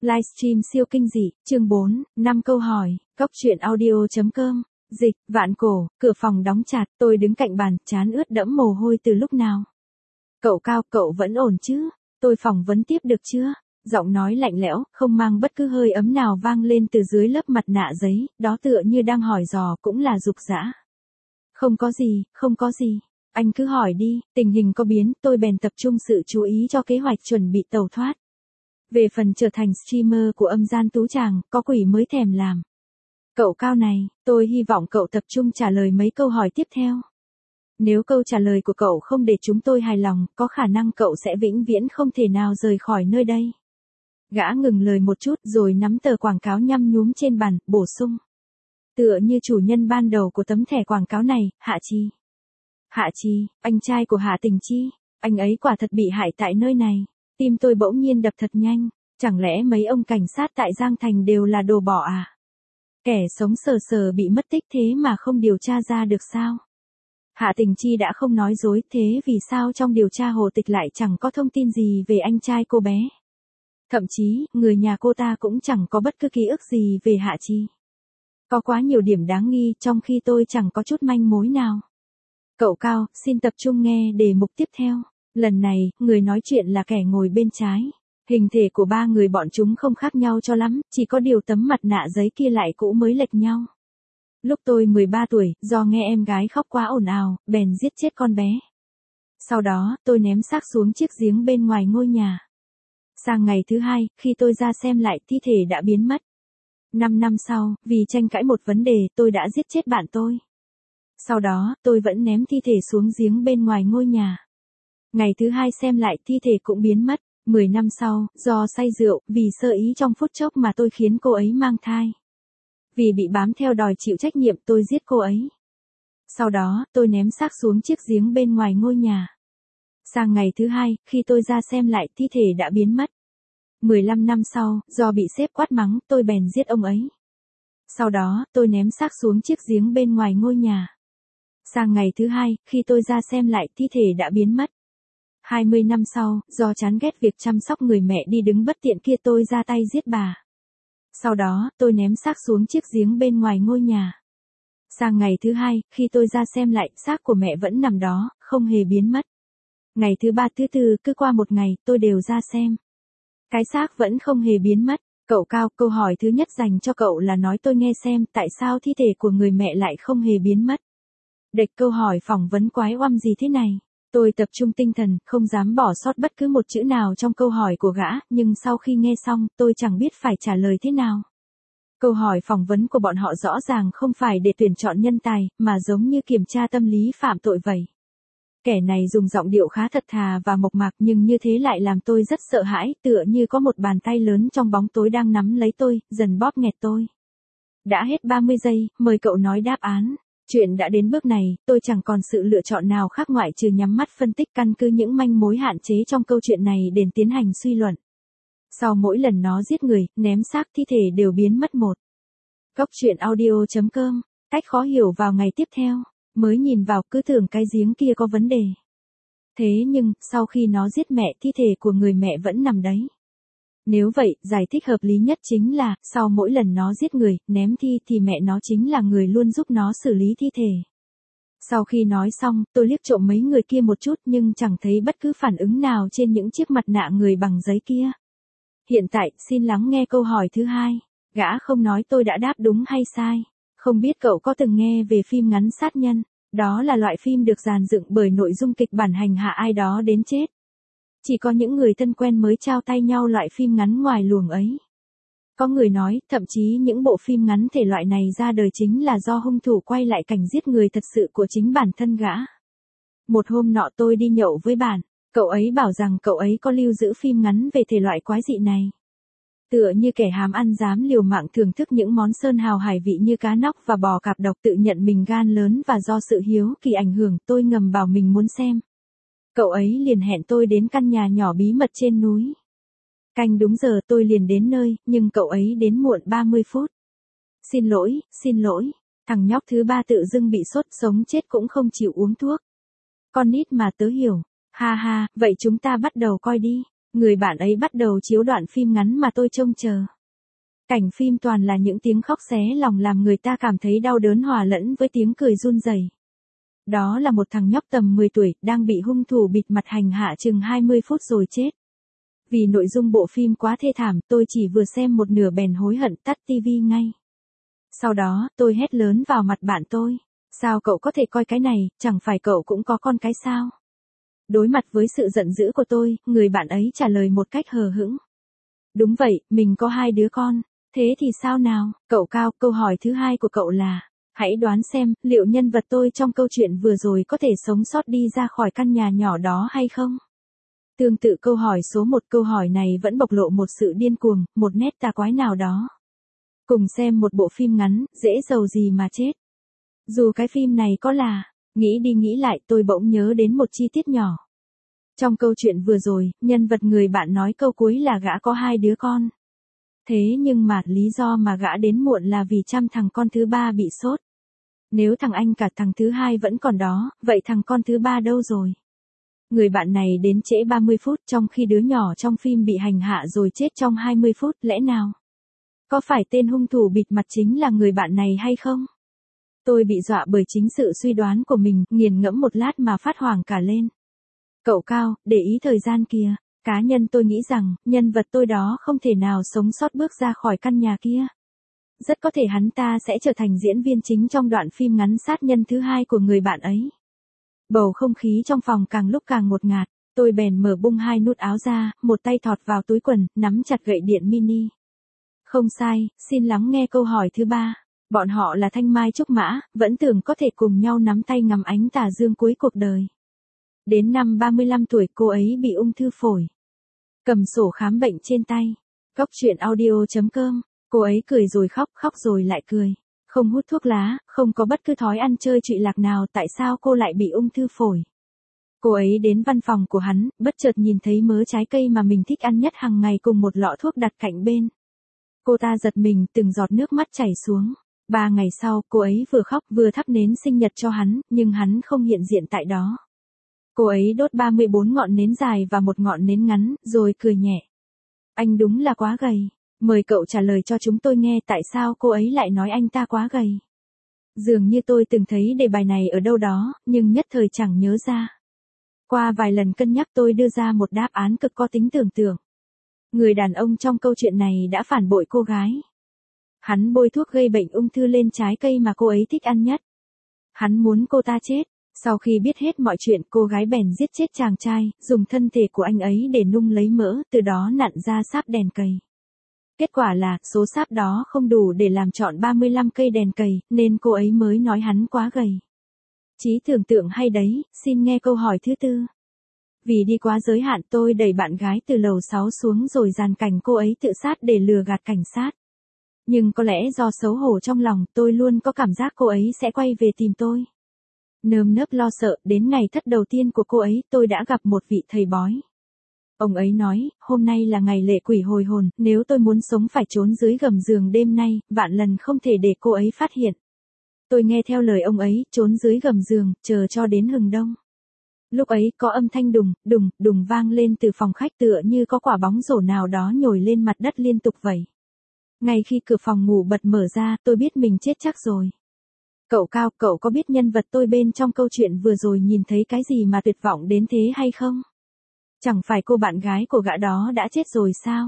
Livestream siêu kinh dị, chương 4, 5 câu hỏi, Cốc truyện audio.com, dịch, vạn cổ, cửa phòng đóng chặt, tôi đứng cạnh bàn, trán ướt đẫm mồ hôi từ lúc nào. Cậu Cao, cậu vẫn ổn chứ? Tôi phỏng vấn tiếp được chưa? Giọng nói lạnh lẽo, không mang bất cứ hơi ấm nào vang lên từ dưới lớp mặt nạ giấy, đó tựa như đang hỏi dò cũng là dục dã. Không có gì, không có gì. Anh cứ hỏi đi, tình hình có biến, tôi bèn tập trung sự chú ý cho kế hoạch chuẩn bị tẩu thoát. Về phần trở thành streamer của âm gian tú tràng, có quỷ mới thèm làm. Cậu Cao này, tôi hy vọng cậu tập trung trả lời mấy câu hỏi tiếp theo. Nếu câu trả lời của cậu không để chúng tôi hài lòng, có khả năng cậu sẽ vĩnh viễn không thể nào rời khỏi nơi đây. Gã ngừng lời một chút rồi nắm tờ quảng cáo nhăm nhúm trên bàn, bổ sung. Tựa như chủ nhân ban đầu của tấm thẻ quảng cáo này, Hạ Chi. Hạ Chi, anh trai của Hạ Tình Chi, anh ấy quả thật bị hại tại nơi này. Tim tôi bỗng nhiên đập thật nhanh, chẳng lẽ mấy ông cảnh sát tại Giang Thành đều là đồ bỏ à? Kẻ sống sờ sờ bị mất tích thế mà không điều tra ra được sao? Hạ Tình Chi đã không nói dối, thế vì sao trong điều tra hồ tịch lại chẳng có thông tin gì về anh trai cô bé? Thậm chí, người nhà cô ta cũng chẳng có bất cứ ký ức gì về Hạ Chi. Có quá nhiều điểm đáng nghi trong khi tôi chẳng có chút manh mối nào. Cậu Cao, xin tập trung nghe đề mục tiếp theo. Lần này, người nói chuyện là kẻ ngồi bên trái. Hình thể của ba người bọn chúng không khác nhau cho lắm, chỉ có điều tấm mặt nạ giấy kia lại cũ mới lệch nhau. Lúc tôi 13 tuổi, do nghe em gái khóc quá ồn ào, bèn giết chết con bé. Sau đó, tôi ném xác xuống chiếc giếng bên ngoài ngôi nhà. Sang ngày thứ hai, khi tôi ra xem lại, thi thể đã biến mất. 5 năm sau, vì tranh cãi một vấn đề, tôi đã giết chết bạn tôi. Sau đó, tôi vẫn ném thi thể xuống giếng bên ngoài ngôi nhà. Ngày thứ hai xem lại, thi thể cũng biến mất. 10 năm sau, do say rượu, vì sơ ý trong phút chốc mà tôi khiến cô ấy mang thai. Vì bị bám theo đòi chịu trách nhiệm, tôi giết cô ấy. Sau đó, tôi ném xác xuống chiếc giếng bên ngoài ngôi nhà. Sang ngày thứ hai, khi tôi ra xem lại, thi thể đã biến mất. 15 năm sau, do bị sếp quát mắng, tôi bèn giết ông ấy. Sau đó, tôi ném xác xuống chiếc giếng bên ngoài ngôi nhà. Sang ngày thứ hai, khi tôi ra xem lại, thi thể đã biến mất. 20 năm sau, do chán ghét việc chăm sóc người mẹ đi đứng bất tiện kia, tôi ra tay giết bà. Sau đó, tôi ném xác xuống chiếc giếng bên ngoài ngôi nhà. Sang ngày thứ hai, khi tôi ra xem lại, xác của mẹ vẫn nằm đó, không hề biến mất. Ngày thứ ba thứ tư, cứ qua một ngày, tôi đều ra xem. Cái xác vẫn không hề biến mất. Cậu Cao, câu hỏi thứ nhất dành cho cậu là nói tôi nghe xem tại sao thi thể của người mẹ lại không hề biến mất. Đệch câu hỏi phỏng vấn quái oăm gì thế này? Tôi tập trung tinh thần, không dám bỏ sót bất cứ một chữ nào trong câu hỏi của gã, nhưng sau khi nghe xong, tôi chẳng biết phải trả lời thế nào. Câu hỏi phỏng vấn của bọn họ rõ ràng không phải để tuyển chọn nhân tài, mà giống như kiểm tra tâm lý phạm tội vậy. Kẻ này dùng giọng điệu khá thật thà và mộc mạc, nhưng như thế lại làm tôi rất sợ hãi, tựa như có một bàn tay lớn trong bóng tối đang nắm lấy tôi, dần bóp nghẹt tôi. Đã hết 30 giây, mời cậu nói đáp án. Chuyện đã đến bước này, tôi chẳng còn sự lựa chọn nào khác ngoại trừ nhắm mắt phân tích căn cứ những manh mối hạn chế trong câu chuyện này để tiến hành suy luận. Sau mỗi lần nó giết người, ném xác, thi thể đều biến mất một. Cốc truyện audio.com, cách khó hiểu vào ngày tiếp theo, mới nhìn vào cứ tưởng cái giếng kia có vấn đề. Thế nhưng, sau khi nó giết mẹ, thi thể của người mẹ vẫn nằm đấy. Nếu vậy, giải thích hợp lý nhất chính là, sau mỗi lần nó giết người, ném thi thì mẹ nó chính là người luôn giúp nó xử lý thi thể. Sau khi nói xong, tôi liếc trộm mấy người kia một chút nhưng chẳng thấy bất cứ phản ứng nào trên những chiếc mặt nạ người bằng giấy kia. Hiện tại, xin lắng nghe câu hỏi thứ hai. Gã không nói tôi đã đáp đúng hay sai. Không biết cậu có từng nghe về phim ngắn sát nhân. Đó là loại phim được dàn dựng bởi nội dung kịch bản hành hạ ai đó đến chết. Chỉ có những người thân quen mới trao tay nhau loại phim ngắn ngoài luồng ấy. Có người nói, thậm chí những bộ phim ngắn thể loại này ra đời chính là do hung thủ quay lại cảnh giết người thật sự của chính bản thân gã. Một hôm nọ tôi đi nhậu với bạn, cậu ấy bảo rằng cậu ấy có lưu giữ phim ngắn về thể loại quái dị này. Tựa như kẻ hàm ăn dám liều mạng thưởng thức những món sơn hào hải vị như cá nóc và bò cạp độc, tự nhận mình gan lớn và do sự hiếu kỳ ảnh hưởng, tôi ngầm bảo mình muốn xem. Cậu ấy liền hẹn tôi đến căn nhà nhỏ bí mật trên núi. Canh đúng giờ tôi liền đến nơi, nhưng cậu ấy đến muộn 30 phút. Xin lỗi, thằng nhóc thứ ba tự dưng bị sốt sống chết cũng không chịu uống thuốc. Con nít mà tớ hiểu, ha ha, vậy chúng ta bắt đầu coi đi. Người bạn ấy bắt đầu chiếu đoạn phim ngắn mà tôi trông chờ. Cảnh phim toàn là những tiếng khóc xé lòng làm người ta cảm thấy đau đớn hòa lẫn với tiếng cười run rẩy. Đó là một thằng nhóc tầm 10 tuổi, đang bị hung thủ bịt mặt hành hạ chừng 20 phút rồi chết. Vì nội dung bộ phim quá thê thảm, tôi chỉ vừa xem một nửa bèn hối hận tắt tivi ngay. Sau đó, tôi hét lớn vào mặt bạn tôi. Sao cậu có thể coi cái này, chẳng phải cậu cũng có con cái sao? Đối mặt với sự giận dữ của tôi, người bạn ấy trả lời một cách hờ hững. Đúng vậy, mình có 2 đứa con. Thế thì sao nào, cậu Cao, câu hỏi thứ 2 của cậu là, hãy đoán xem, liệu nhân vật tôi trong câu chuyện vừa rồi có thể sống sót đi ra khỏi căn nhà nhỏ đó hay không? Tương tự câu hỏi số 1, câu hỏi này vẫn bộc lộ một sự điên cuồng, một nét tà quái nào đó. Cùng xem một bộ phim ngắn, dễ giàu gì mà chết. Dù cái phim này có là, nghĩ đi nghĩ lại tôi bỗng nhớ đến một chi tiết nhỏ. Trong câu chuyện vừa rồi, nhân vật người bạn nói câu cuối là gã có 2 đứa con. Thế nhưng mà, lý do mà gã đến muộn là vì chăm thằng con thứ 3 bị sốt. Nếu thằng anh cả thằng thứ 2 vẫn còn đó, vậy thằng con thứ 3 đâu rồi? Người bạn này đến trễ 30 phút trong khi đứa nhỏ trong phim bị hành hạ rồi chết trong 20 phút, lẽ nào? Có phải tên hung thủ bịt mặt chính là người bạn này hay không? Tôi bị dọa bởi chính sự suy đoán của mình, nghiền ngẫm một lát mà phát hoảng cả lên. Cậu Cao, để ý thời gian kìa. Cá nhân tôi nghĩ rằng, nhân vật tôi đó không thể nào sống sót bước ra khỏi căn nhà kia. Rất có thể hắn ta sẽ trở thành diễn viên chính trong đoạn phim ngắn sát nhân thứ 2 của người bạn ấy. Bầu không khí trong phòng càng lúc càng ngột ngạt, tôi bèn mở bung 2 nút áo ra, một tay thọt vào túi quần, nắm chặt gậy điện mini. Không sai, xin lắng nghe câu hỏi thứ 3. Bọn họ là thanh mai trúc mã, vẫn tưởng có thể cùng nhau nắm tay ngắm ánh tà dương cuối cuộc đời. Đến năm 35 tuổi cô ấy bị ung thư phổi. Cầm sổ khám bệnh trên tay. Góc truyện audio.com. Cô ấy cười rồi khóc, khóc rồi lại cười. Không hút thuốc lá, không có bất cứ thói ăn chơi trụy lạc nào, tại sao cô lại bị ung thư phổi? Cô ấy đến văn phòng của hắn, bất chợt nhìn thấy mớ trái cây mà mình thích ăn nhất hàng ngày cùng một lọ thuốc đặt cạnh bên. Cô ta giật mình, từng giọt nước mắt chảy xuống. 3 ngày sau, cô ấy vừa khóc vừa thắp nến sinh nhật cho hắn, nhưng hắn không hiện diện tại đó. Cô ấy đốt 34 ngọn nến dài và một ngọn nến ngắn, rồi cười nhẹ. Anh đúng là quá gầy. Mời cậu trả lời cho chúng tôi nghe tại sao cô ấy lại nói anh ta quá gầy. Dường như tôi từng thấy đề bài này ở đâu đó, nhưng nhất thời chẳng nhớ ra. Qua vài lần cân nhắc tôi đưa ra một đáp án cực có tính tưởng tượng. Người đàn ông trong câu chuyện này đã phản bội cô gái. Hắn bôi thuốc gây bệnh ung thư lên trái cây mà cô ấy thích ăn nhất. Hắn muốn cô ta chết. Sau khi biết hết mọi chuyện, cô gái bèn giết chết chàng trai, dùng thân thể của anh ấy để nung lấy mỡ, từ đó nặn ra sáp đèn cầy. Kết quả là, số sáp đó không đủ để làm trọn 35 cây đèn cầy, nên cô ấy mới nói hắn quá gầy. Trí tưởng tượng hay đấy, xin nghe câu hỏi thứ 4. Vì đi quá giới hạn tôi đẩy bạn gái từ lầu 6 xuống rồi dàn cảnh cô ấy tự sát để lừa gạt cảnh sát. Nhưng có lẽ do xấu hổ trong lòng, tôi luôn có cảm giác cô ấy sẽ quay về tìm tôi. Nơm nớp lo sợ, đến ngày thất đầu tiên của cô ấy, tôi đã gặp một vị thầy bói. Ông ấy nói, hôm nay là ngày lệ quỷ hồi hồn, nếu tôi muốn sống phải trốn dưới gầm giường đêm nay, vạn lần không thể để cô ấy phát hiện. Tôi nghe theo lời ông ấy, trốn dưới gầm giường, chờ cho đến hừng đông. Lúc ấy, có âm thanh đùng, đùng, đùng vang lên từ phòng khách tựa như có quả bóng rổ nào đó nhồi lên mặt đất liên tục vậy. Ngay khi cửa phòng ngủ bật mở ra, tôi biết mình chết chắc rồi. Cậu Cao, cậu có biết nhân vật tôi bên trong câu chuyện vừa rồi nhìn thấy cái gì mà tuyệt vọng đến thế hay không? Chẳng phải cô bạn gái của gã đó đã chết rồi sao?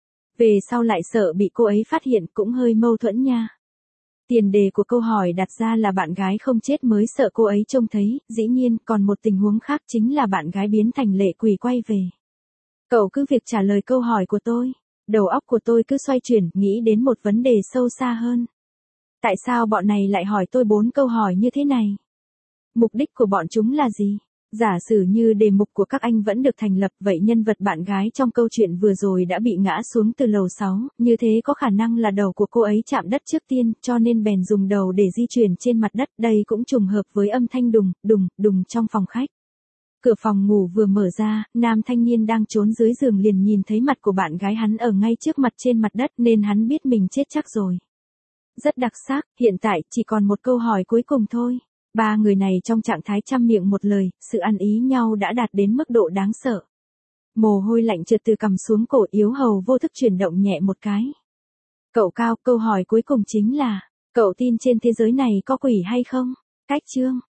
Về sau lại sợ bị cô ấy phát hiện cũng hơi mâu thuẫn nha. Tiền đề của câu hỏi đặt ra là bạn gái không chết mới sợ cô ấy trông thấy, dĩ nhiên còn một tình huống khác chính là bạn gái biến thành lệ quỷ quay về. Cậu cứ việc trả lời câu hỏi của tôi. Đầu óc của tôi cứ xoay chuyển, nghĩ đến một vấn đề sâu xa hơn. Tại sao bọn này lại hỏi tôi 4 câu hỏi như thế này? Mục đích của bọn chúng là gì? Giả sử như đề mục của các anh vẫn được thành lập, vậy nhân vật bạn gái trong câu chuyện vừa rồi đã bị ngã xuống từ lầu 6, như thế có khả năng là đầu của cô ấy chạm đất trước tiên, cho nên bèn dùng đầu để di chuyển trên mặt đất, đây cũng trùng hợp với âm thanh đùng, đùng, đùng trong phòng khách. Cửa phòng ngủ vừa mở ra, nam thanh niên đang trốn dưới giường liền nhìn thấy mặt của bạn gái hắn ở ngay trước mặt trên mặt đất nên hắn biết mình chết chắc rồi. Rất đặc sắc, hiện tại chỉ còn một câu hỏi cuối cùng thôi. 3 người này trong trạng thái trăm miệng một lời, sự ăn ý nhau đã đạt đến mức độ đáng sợ. Mồ hôi lạnh trượt từ cằm xuống cổ, yếu hầu vô thức chuyển động nhẹ một cái. Cậu Cao, câu hỏi cuối cùng chính là, cậu tin trên thế giới này có quỷ hay không? Cách chương